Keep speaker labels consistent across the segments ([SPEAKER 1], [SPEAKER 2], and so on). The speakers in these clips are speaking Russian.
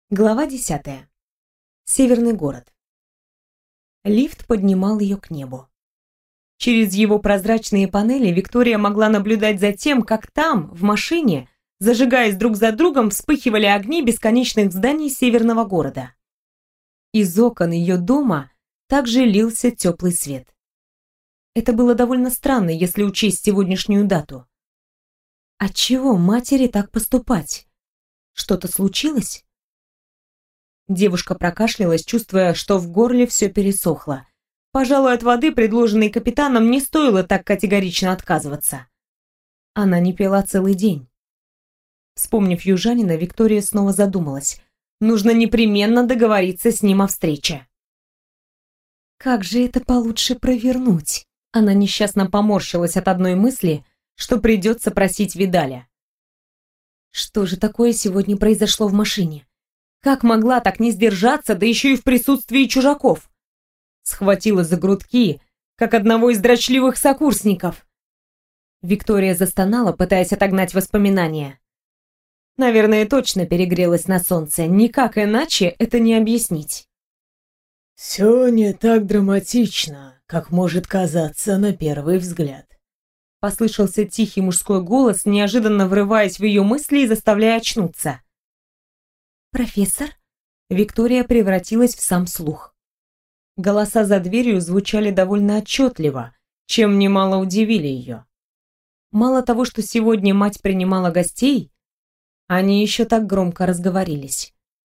[SPEAKER 1] Глава 10. Северный город. Лифт поднимал ее к небу. Через его прозрачные панели Виктория могла наблюдать за тем, как там, в машине, зажигаясь друг за другом, вспыхивали огни бесконечных зданий северного города. Из окон ее дома также лился теплый свет. Это было довольно странно, если учесть сегодняшнюю дату. Отчего матери так поступать? Что-то случилось? Девушка прокашлялась, чувствуя, что в горле все пересохло. Пожалуй, от воды, предложенной капитаном, не стоило так категорично отказываться. Она не пила целый день. Вспомнив южанина, Виктория снова задумалась. Нужно непременно договориться с ним о встрече. Как же это получше провернуть? Она несчастно поморщилась от одной мысли, что придется просить Видаля. Что же такое сегодня произошло в машине? Как могла так не сдержаться, да еще и в присутствии чужаков? Схватила за грудки, как одного из дрочливых сокурсников. Виктория застонала, пытаясь отогнать воспоминания. Наверное, точно перегрелась на солнце, никак иначе это не объяснить.
[SPEAKER 2] «Все не так драматично, как может казаться на первый взгляд»,
[SPEAKER 1] послышался тихий мужской голос, неожиданно врываясь в ее мысли и заставляя очнуться. «Профессор?» Виктория превратилась в сам слух. Голоса за дверью звучали довольно отчетливо, чем немало удивили ее. Мало того, что сегодня мать принимала гостей, они еще так громко разговорились.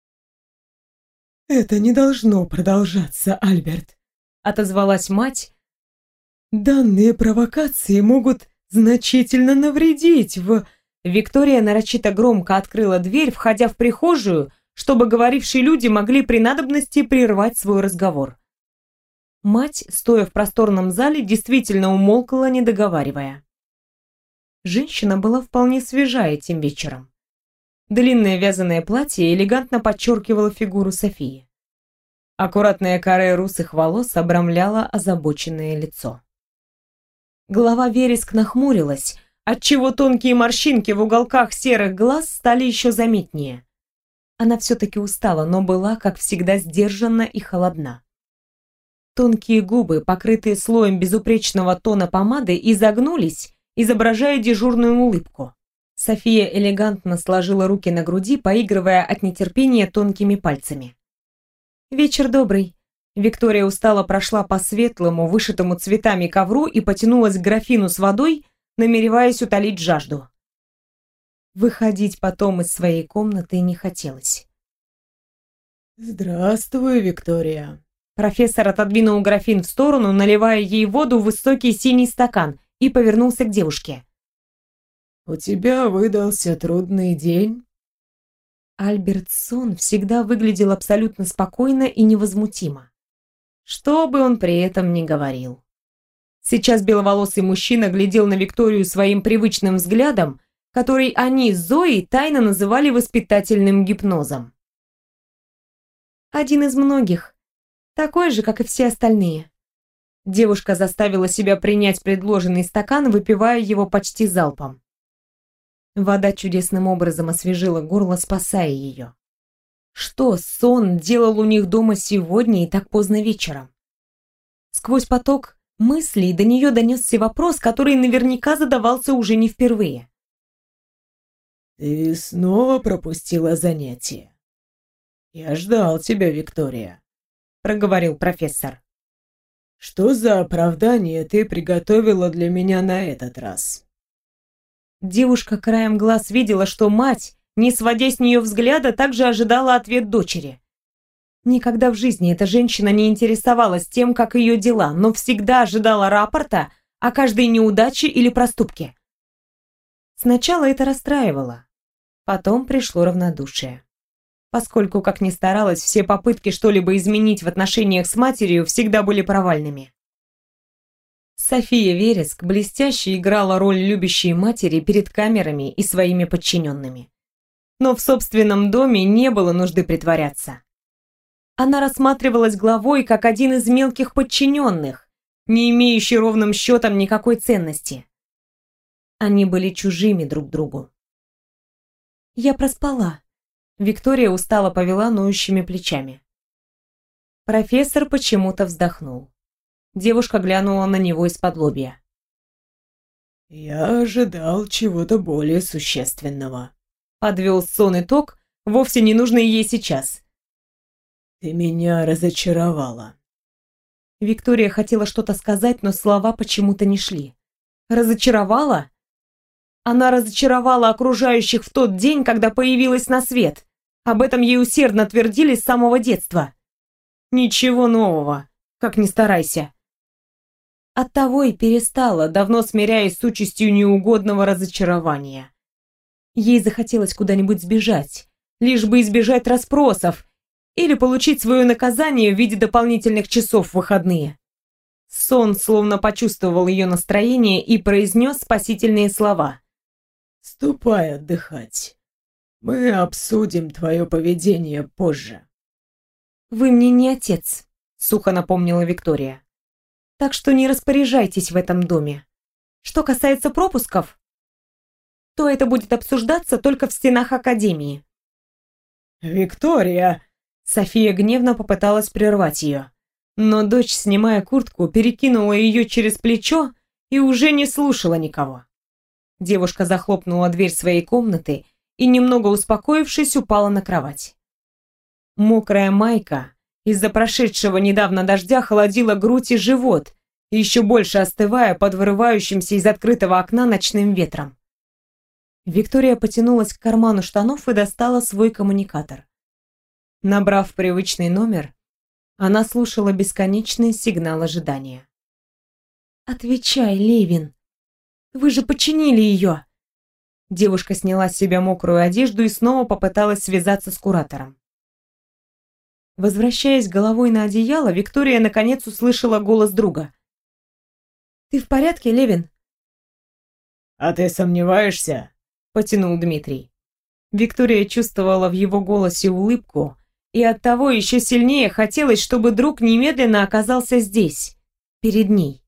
[SPEAKER 2] «Это не должно продолжаться, Альберт», —
[SPEAKER 1] отозвалась мать.
[SPEAKER 2] «Данные провокации могут значительно навредить в...»
[SPEAKER 1] Виктория нарочито громко открыла дверь, входя в прихожую, чтобы говорившие люди могли при надобности прервать свой разговор. Мать, стоя в просторном зале, действительно умолкла, не договаривая. Женщина была вполне свежа этим вечером. Длинное вязаное платье элегантно подчеркивало фигуру Софии. Аккуратное каре русых волос обрамляло озабоченное лицо. Голова Вереск нахмурилась, отчего тонкие морщинки в уголках серых глаз стали еще заметнее. Она все-таки устала, но была, как всегда, сдержанна и холодна. Тонкие губы, покрытые слоем безупречного тона помады, изогнулись, изображая дежурную улыбку. София элегантно сложила руки на груди, поигрывая от нетерпения тонкими пальцами. «Вечер добрый». Виктория устало прошла по светлому, вышитому цветами ковру и потянулась к графину с водой, намереваясь утолить жажду. Выходить потом из своей комнаты не хотелось.
[SPEAKER 2] «Здравствуй, Виктория».
[SPEAKER 1] Профессор отодвинул графин в сторону, наливая ей воду в высокий синий стакан, и повернулся к девушке.
[SPEAKER 2] «У тебя выдался трудный день?»
[SPEAKER 1] Альбертсон всегда выглядел абсолютно спокойно и невозмутимо. Что бы он при этом ни говорил. Сейчас беловолосый мужчина глядел на Викторию своим привычным взглядом, который они с Зоей тайно называли воспитательным гипнозом. Один из многих, такой же, как и все остальные. Девушка заставила себя принять предложенный стакан, выпивая его почти залпом. Вода чудесным образом освежила горло, спасая ее. Что сон делал у них дома сегодня и так поздно вечером? Сквозь поток мыслей до нее донесся вопрос, который наверняка задавался уже не впервые.
[SPEAKER 2] «Ты снова пропустила занятие. Я ждал тебя, Виктория», — проговорил профессор. «Что за оправдание ты приготовила для меня на этот раз?»
[SPEAKER 1] Девушка краем глаз видела, что мать, не сводя с нее взгляда, также ожидала ответ дочери. Никогда в жизни эта женщина не интересовалась тем, как ее дела, но всегда ожидала рапорта о каждой неудаче или проступке. Сначала это расстраивало, потом пришло равнодушие. Поскольку, как ни старалась, все попытки что-либо изменить в отношениях с матерью всегда были провальными. София Вереск блестяще играла роль любящей матери перед камерами и своими подчиненными. Но в собственном доме не было нужды притворяться. Она рассматривалась главой как один из мелких подчиненных, не имеющий ровным счетом никакой ценности. Они были чужими друг другу. «Я проспала», Виктория устало повела ноющими плечами. Профессор почему-то вздохнул. Девушка глянула на него из-под лобья.
[SPEAKER 2] «Я ожидал чего-то более существенного»,
[SPEAKER 1] — подвел сон итог, вовсе не нужный ей сейчас.
[SPEAKER 2] «Ты меня разочаровала».
[SPEAKER 1] Виктория хотела что-то сказать, но слова почему-то не шли. Разочаровала? Она разочаровала окружающих в тот день, когда появилась на свет. Об этом ей усердно твердили с самого детства. Ничего нового, как ни старайся. Оттого и перестала, давно смиряясь с участью неугодного разочарования. Ей захотелось куда-нибудь сбежать, лишь бы избежать расспросов или получить свое наказание в виде дополнительных часов в выходные. Сон словно почувствовал ее настроение и произнес спасительные слова.
[SPEAKER 2] «Ступай отдыхать. Мы обсудим твое поведение позже».
[SPEAKER 1] «Вы мне не отец», — сухо напомнила Виктория. «Так что не распоряжайтесь в этом доме. Что касается пропусков, то это будет обсуждаться только в стенах Академии».
[SPEAKER 2] «Виктория!»
[SPEAKER 1] София гневно попыталась прервать ее. Но дочь, снимая куртку, перекинула ее через плечо и уже не слушала никого. Девушка захлопнула дверь своей комнаты и, немного успокоившись, упала на кровать. Мокрая майка из-за прошедшего недавно дождя холодила грудь и живот, еще больше остывая под вырывающимся из открытого окна ночным ветром. Виктория потянулась к карману штанов и достала свой коммуникатор. Набрав привычный номер, она слушала бесконечный сигнал ожидания. «Отвечай, Левин! Вы же починили ее!» Девушка сняла с себя мокрую одежду и снова попыталась связаться с куратором. Возвращаясь головой на одеяло, Виктория наконец услышала голос друга. «Ты в порядке, Левин?»
[SPEAKER 2] «А ты сомневаешься?»
[SPEAKER 1] — потянул Дмитрий. Виктория чувствовала в его голосе улыбку, и оттого еще сильнее хотелось, чтобы друг немедленно оказался здесь, перед ней.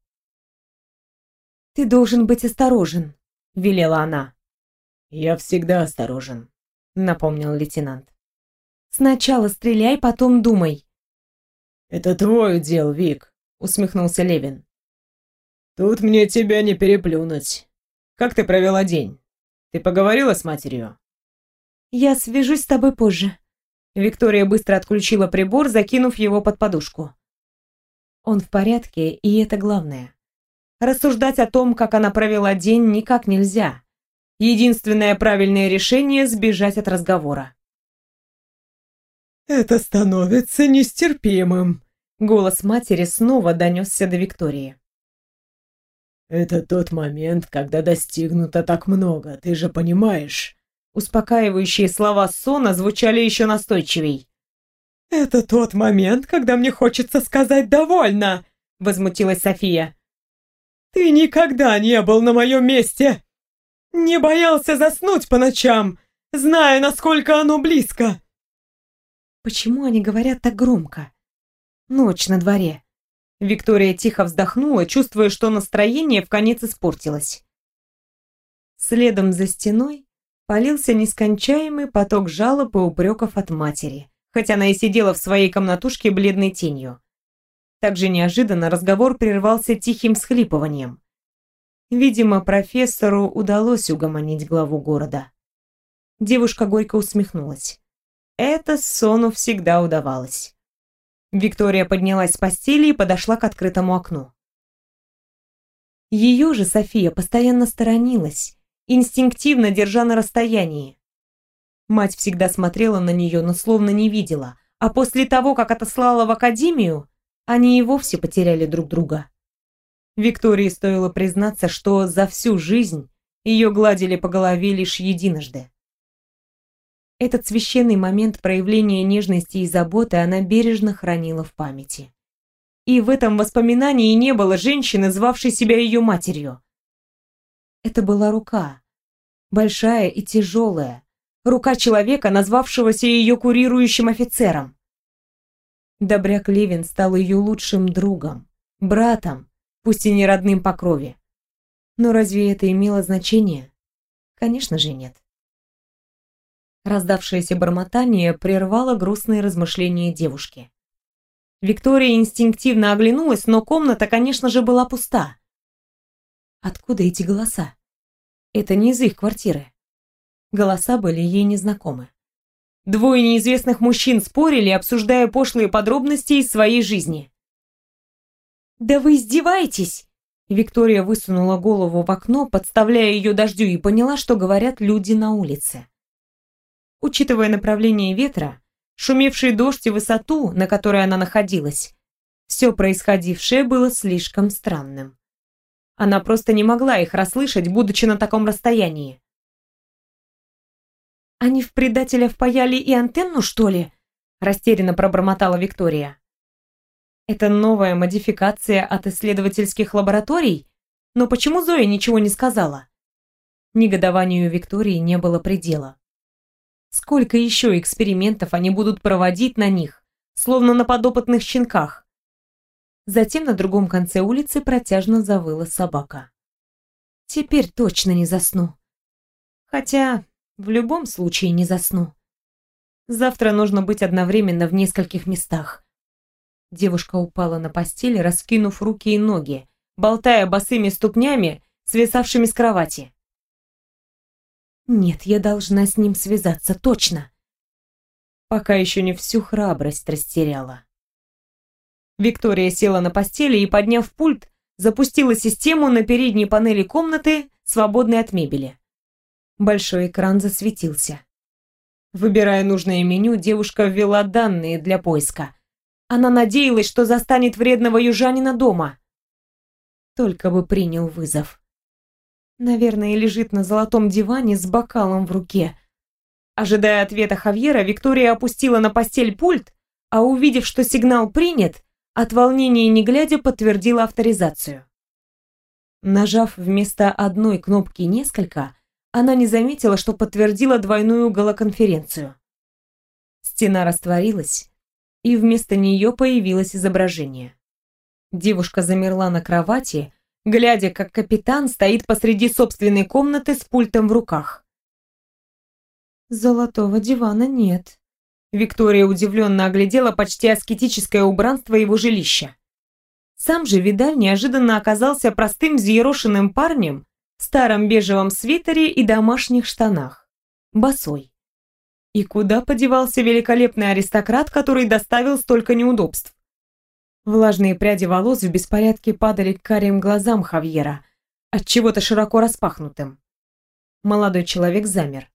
[SPEAKER 1] «Ты должен быть осторожен», — велела она.
[SPEAKER 2] «Я всегда осторожен», —
[SPEAKER 1] напомнил лейтенант. «Сначала стреляй, потом думай».
[SPEAKER 2] «Это твой удел, Вик», —
[SPEAKER 1] усмехнулся Левин.
[SPEAKER 2] «Тут мне тебя не переплюнуть. Как ты провела день? Ты поговорила с матерью?»
[SPEAKER 1] «Я свяжусь с тобой позже». Виктория быстро отключила прибор, закинув его под подушку. Он в порядке, и это главное. Рассуждать о том, как она провела день, никак нельзя. Единственное правильное решение — сбежать от разговора.
[SPEAKER 2] «Это становится нестерпимым»,
[SPEAKER 1] — голос матери снова донесся до Виктории.
[SPEAKER 2] «Это тот момент, когда достигнуто так много, ты же понимаешь?»
[SPEAKER 1] Успокаивающие слова Сона звучали еще настойчивей.
[SPEAKER 2] «Это тот момент, когда мне хочется сказать «довольно», —
[SPEAKER 1] возмутилась София.
[SPEAKER 2] «Ты никогда не был на моем месте! Не боялся заснуть по ночам, зная, насколько оно близко!»
[SPEAKER 1] Почему они говорят так громко? Ночь на дворе. Виктория тихо вздохнула, чувствуя, что настроение вконец испортилось. Следом за стеной полился нескончаемый поток жалоб и упреков от матери, хотя она и сидела в своей комнатушке бледной тенью. Также неожиданно разговор прервался тихим всхлипыванием. Видимо, профессору удалось угомонить главу города. Девушка горько усмехнулась. Это Сону всегда удавалось. Виктория поднялась с постели и подошла к открытому окну. Ее же София постоянно сторонилась, инстинктивно держа на расстоянии. Мать всегда смотрела на нее, но словно не видела, а после того, как отослала в академию, они и вовсе потеряли друг друга. Виктории стоило признаться, что за всю жизнь ее гладили по голове лишь единожды. Этот священный момент проявления нежности и заботы она бережно хранила в памяти. И в этом воспоминании не было женщины, звавшей себя ее матерью. Это была рука, большая и тяжелая, рука человека, назвавшегося ее курирующим офицером. Добряк Левин стал ее лучшим другом, братом, пусть и не родным по крови. Но разве это имело значение? Конечно же нет. Раздавшееся бормотание прервало грустные размышления девушки. Виктория инстинктивно оглянулась, но комната, конечно же, была пуста. Откуда эти голоса? Это не из их квартиры. Голоса были ей незнакомы. Двое неизвестных мужчин спорили, обсуждая пошлые подробности из своей жизни. «Да вы издеваетесь!» Виктория высунула голову в окно, подставляя ее дождю, и поняла, что говорят люди на улице. Учитывая направление ветра, шумевший дождь и высоту, на которой она находилась, все происходившее было слишком странным. Она просто не могла их расслышать, будучи на таком расстоянии. «Они в предателя впаяли и антенну, что ли?» Растерянно пробормотала Виктория. «Это новая модификация от исследовательских лабораторий? Но почему Зоя ничего не сказала?» Негодованию Виктории не было предела. Сколько еще экспериментов они будут проводить на них, словно на подопытных щенках? Затем на другом конце улицы протяжно завыла собака. «Теперь точно не засну. Хотя в любом случае не засну. Завтра нужно быть одновременно в нескольких местах». Девушка упала на постель, раскинув руки и ноги, болтая босыми ступнями, свисавшими с кровати. «Нет, я должна с ним связаться, точно!» Пока еще не всю храбрость растеряла. Виктория села на постели и, подняв пульт, запустила систему на передней панели комнаты, свободной от мебели. Большой экран засветился. Выбирая нужное меню, девушка ввела данные для поиска. Она надеялась, что застанет вредного южанина дома. Только бы принял вызов. Наверное, лежит на золотом диване с бокалом в руке. Ожидая ответа Хавьера, Виктория опустила на постель пульт, а увидев, что сигнал принят, от волнения не глядя подтвердила авторизацию. Нажав вместо одной кнопки несколько, она не заметила, что подтвердила двойную голоконференцию. Стена растворилась, и вместо нее появилось изображение. Девушка замерла на кровати, глядя, как капитан стоит посреди собственной комнаты с пультом в руках. «Золотого дивана нет». Виктория удивленно оглядела почти аскетическое убранство его жилища. Сам же Видаль неожиданно оказался простым взъерошенным парнем в старом бежевом свитере и домашних штанах, босой. И куда подевался великолепный аристократ, который доставил столько неудобств? Влажные пряди волос в беспорядке падали к карим глазам Хавьера, отчего-то широко распахнутым. Молодой человек замер.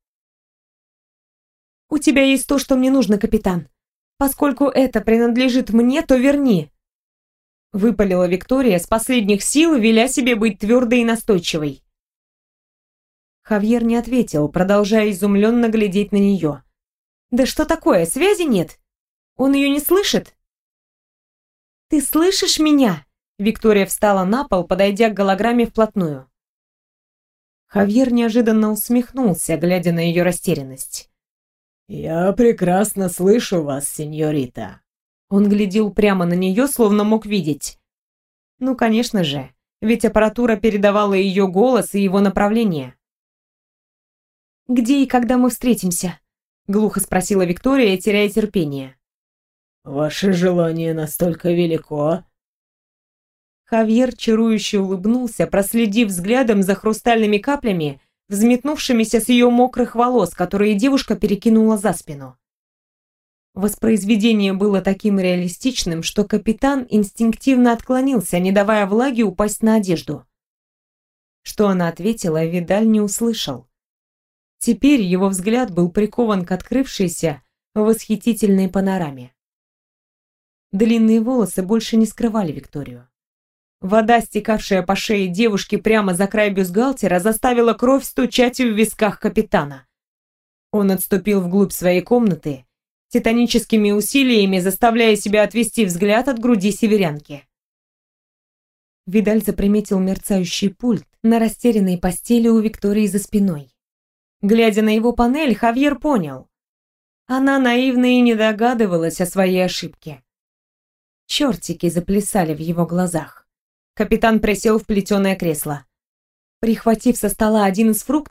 [SPEAKER 1] «У тебя есть то, что мне нужно, капитан. Поскольку это принадлежит мне, то верни!» Выпалила Виктория с последних сил, веля себе быть твердой и настойчивой. Хавьер не ответил, продолжая изумленно глядеть на нее. «Да что такое, связи нет? Он ее не слышит?» «Ты слышишь меня?» Виктория встала на пол, подойдя к голограмме вплотную. Хавьер неожиданно усмехнулся, глядя на ее растерянность.
[SPEAKER 2] «Я прекрасно слышу вас, сеньорита».
[SPEAKER 1] Он глядел прямо на нее, словно мог видеть. Ну, конечно же, ведь аппаратура передавала ее голос и его направление. «Где и когда мы встретимся?» — глухо спросила Виктория, теряя терпение.
[SPEAKER 2] «Ваше желание настолько велико?»
[SPEAKER 1] Хавьер чарующе улыбнулся, проследив взглядом за хрустальными каплями, взметнувшимися с ее мокрых волос, которые девушка перекинула за спину. Воспроизведение было таким реалистичным, что капитан инстинктивно отклонился, не давая влаге упасть на одежду. Что она ответила, Видаль не услышал. Теперь его взгляд был прикован к открывшейся восхитительной панораме. Длинные волосы больше не скрывали Викторию. Вода, стекавшая по шее девушки прямо за край бюстгальтера, заставила кровь стучать в висках капитана. Он отступил вглубь своей комнаты, титаническими усилиями заставляя себя отвести взгляд от груди северянки. Видаль заприметил мерцающий пульт на растерянной постели у Виктории за спиной. Глядя на его панель, Хавьер понял. Она наивно и не догадывалась о своей ошибке. Чертики заплясали в его глазах. Капитан присел в плетеное кресло. Прихватив со стола один из фруктов,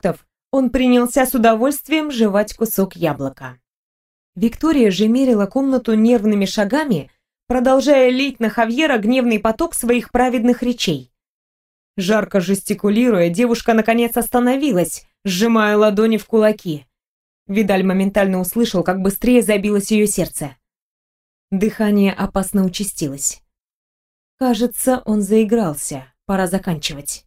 [SPEAKER 1] Он принялся с удовольствием жевать кусок яблока. Виктория же мерила комнату нервными шагами, продолжая лить на Хавьера гневный поток своих праведных речей. Жарко жестикулируя, девушка наконец остановилась, сжимая ладони в кулаки. Видаль моментально услышал, как быстрее забилось ее сердце. Дыхание опасно участилось. Кажется, он заигрался. Пора заканчивать.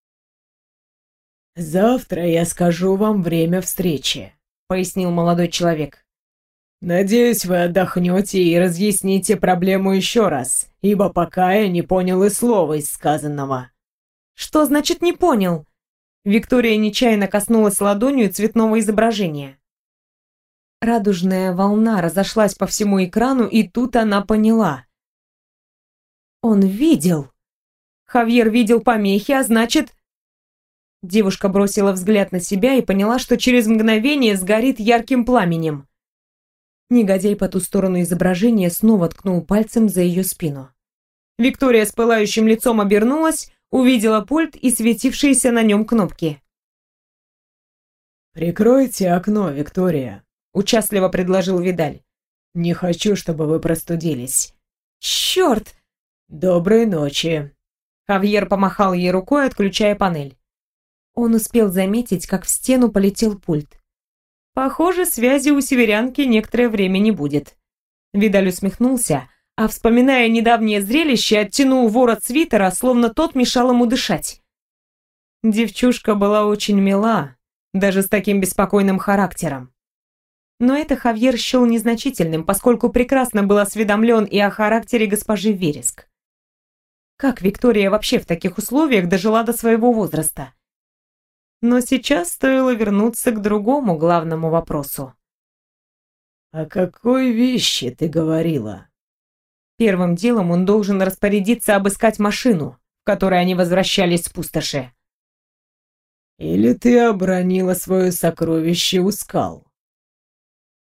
[SPEAKER 2] «Завтра я скажу вам время встречи», — пояснил молодой человек. «Надеюсь, вы отдохнете и разъясните проблему еще раз, ибо пока я не понял и слова из сказанного».
[SPEAKER 1] «Что значит «не понял»?» Виктория нечаянно коснулась ладонью цветного изображения. Радужная волна разошлась по всему экрану, и тут она поняла. Он видел. Хавьер видел помехи, а значит... Девушка бросила взгляд на себя и поняла, что через мгновение сгорит ярким пламенем. Негодяй по ту сторону изображения снова ткнул пальцем за ее спину. Виктория с пылающим лицом обернулась, увидела пульт и светившиеся на нем кнопки.
[SPEAKER 2] «Прикройте окно, Виктория», —
[SPEAKER 1] участливо предложил Видаль.
[SPEAKER 2] «Не хочу, чтобы вы простудились».
[SPEAKER 1] «Черт!»
[SPEAKER 2] «Доброй ночи!»
[SPEAKER 1] Хавьер помахал ей рукой, отключая панель. Он успел заметить, как в стену полетел пульт. Похоже, связи у северянки некоторое время не будет. Видаль усмехнулся, а, вспоминая недавнее зрелище, оттянул ворот свитера, словно тот мешал ему дышать. Девчушка была очень мила, даже с таким беспокойным характером. Но это Хавьер счел незначительным, поскольку прекрасно был осведомлен и о характере госпожи Вереск. Как Виктория вообще в таких условиях дожила до своего возраста? Но сейчас стоило вернуться к другому главному вопросу.
[SPEAKER 2] «О какой вещи ты говорила?»
[SPEAKER 1] Первым делом он должен распорядиться обыскать машину, в которой они возвращались с пустоши.
[SPEAKER 2] «Или ты обронила свое сокровище у скал?»